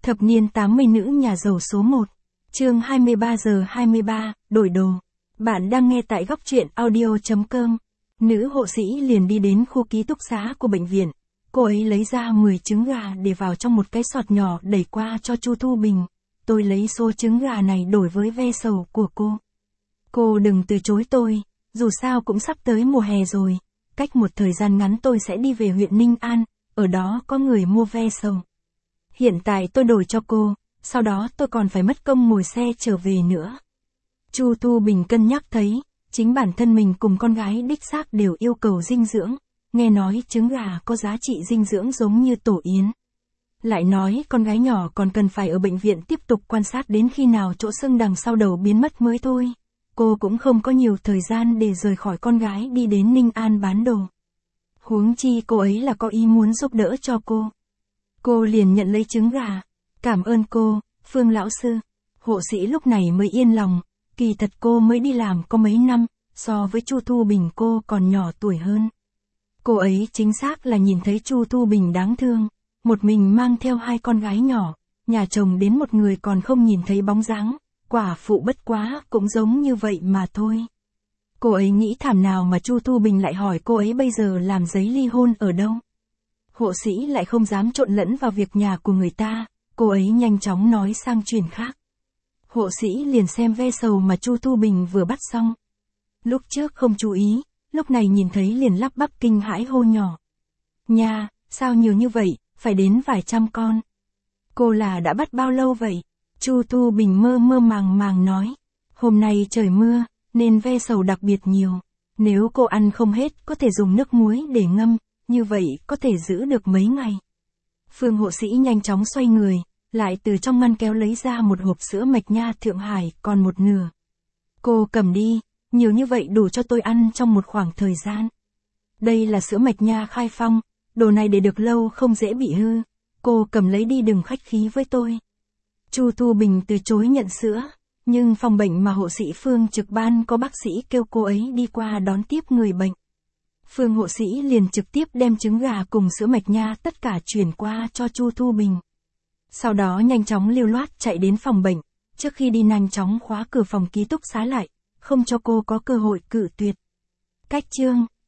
Thập niên 80 nữ nhà giàu số 1. Chương 23 giờ 23, đổi đồ. Bạn đang nghe tại góc truyện audio.com. Nữ hộ sĩ liền đi đến khu ký túc xá của bệnh viện. Cô ấy lấy ra 10 trứng gà để vào trong một cái sọt nhỏ đẩy qua cho Chu Thu Bình. Tôi lấy số trứng gà này đổi với ve sầu của cô. Cô đừng từ chối tôi, dù sao cũng sắp tới mùa hè rồi. Cách một thời gian ngắn tôi sẽ đi về huyện Ninh An, ở đó có người mua ve sầu. Hiện tại tôi đổi cho cô, sau đó tôi còn phải mất công ngồi xe trở về nữa. Chu Thu Bình cân nhắc thấy, chính bản thân mình cùng con gái đích xác đều yêu cầu dinh dưỡng, nghe nói trứng gà có giá trị dinh dưỡng giống như tổ yến. Lại nói con gái nhỏ còn cần phải ở bệnh viện tiếp tục quan sát đến khi nào chỗ sưng đằng sau đầu biến mất mới thôi. Cô cũng không có nhiều thời gian để rời khỏi con gái đi đến Ninh An bán đồ. Huống chi cô ấy là có ý muốn giúp đỡ cho cô. Cô liền nhận lấy trứng gà. Cảm ơn cô, Phương lão sư. Hộ sĩ lúc này mới yên lòng, kỳ thật cô mới đi làm có mấy năm, so với Chu Thu Bình cô còn nhỏ tuổi hơn. Cô ấy chính xác là nhìn thấy Chu Thu Bình đáng thương, một mình mang theo 2 con gái nhỏ, nhà chồng đến một người còn không nhìn thấy bóng dáng, quả phụ bất quá cũng giống như vậy mà thôi. Cô ấy nghĩ thảm nào mà Chu Thu Bình lại hỏi cô ấy bây giờ làm giấy ly hôn ở đâu. Hộ sĩ lại không dám trộn lẫn vào việc nhà của người ta, cô ấy nhanh chóng nói sang chuyện khác. Hộ sĩ liền xem ve sầu mà Chu Thu Bình vừa bắt xong. Lúc trước không chú ý, lúc này nhìn thấy liền lắp bắp kinh hãi hô nhỏ. Nha, sao nhiều như vậy, phải đến vài trăm con. Cô là đã bắt bao lâu vậy? Chu Thu Bình mơ mơ màng màng nói. Hôm nay trời mưa, nên ve sầu đặc biệt nhiều. Nếu cô ăn không hết có thể dùng nước muối để ngâm, như vậy có thể giữ được mấy ngày. Phương hộ sĩ nhanh chóng xoay người, lại từ trong ngăn kéo lấy ra một hộp sữa mạch nha Thượng Hải còn một nửa. Cô cầm đi, nhiều như vậy đủ cho tôi ăn trong một khoảng thời gian. Đây là sữa mạch nha Khai Phong, đồ này để được lâu không dễ bị hư. Cô cầm lấy đi đừng khách khí với tôi. Chu Thu Bình từ chối nhận sữa, nhưng phòng bệnh mà hộ sĩ Phương trực ban có bác sĩ kêu cô ấy đi qua đón tiếp người bệnh. Phương hộ sĩ liền trực tiếp đem trứng gà cùng sữa mạch nha tất cả chuyển qua cho Chu Thu Bình. Sau đó nhanh chóng lưu loát chạy đến phòng bệnh, trước khi đi nhanh chóng khóa cửa phòng ký túc xá lại, không cho cô có cơ hội cự tuyệt. Cách chương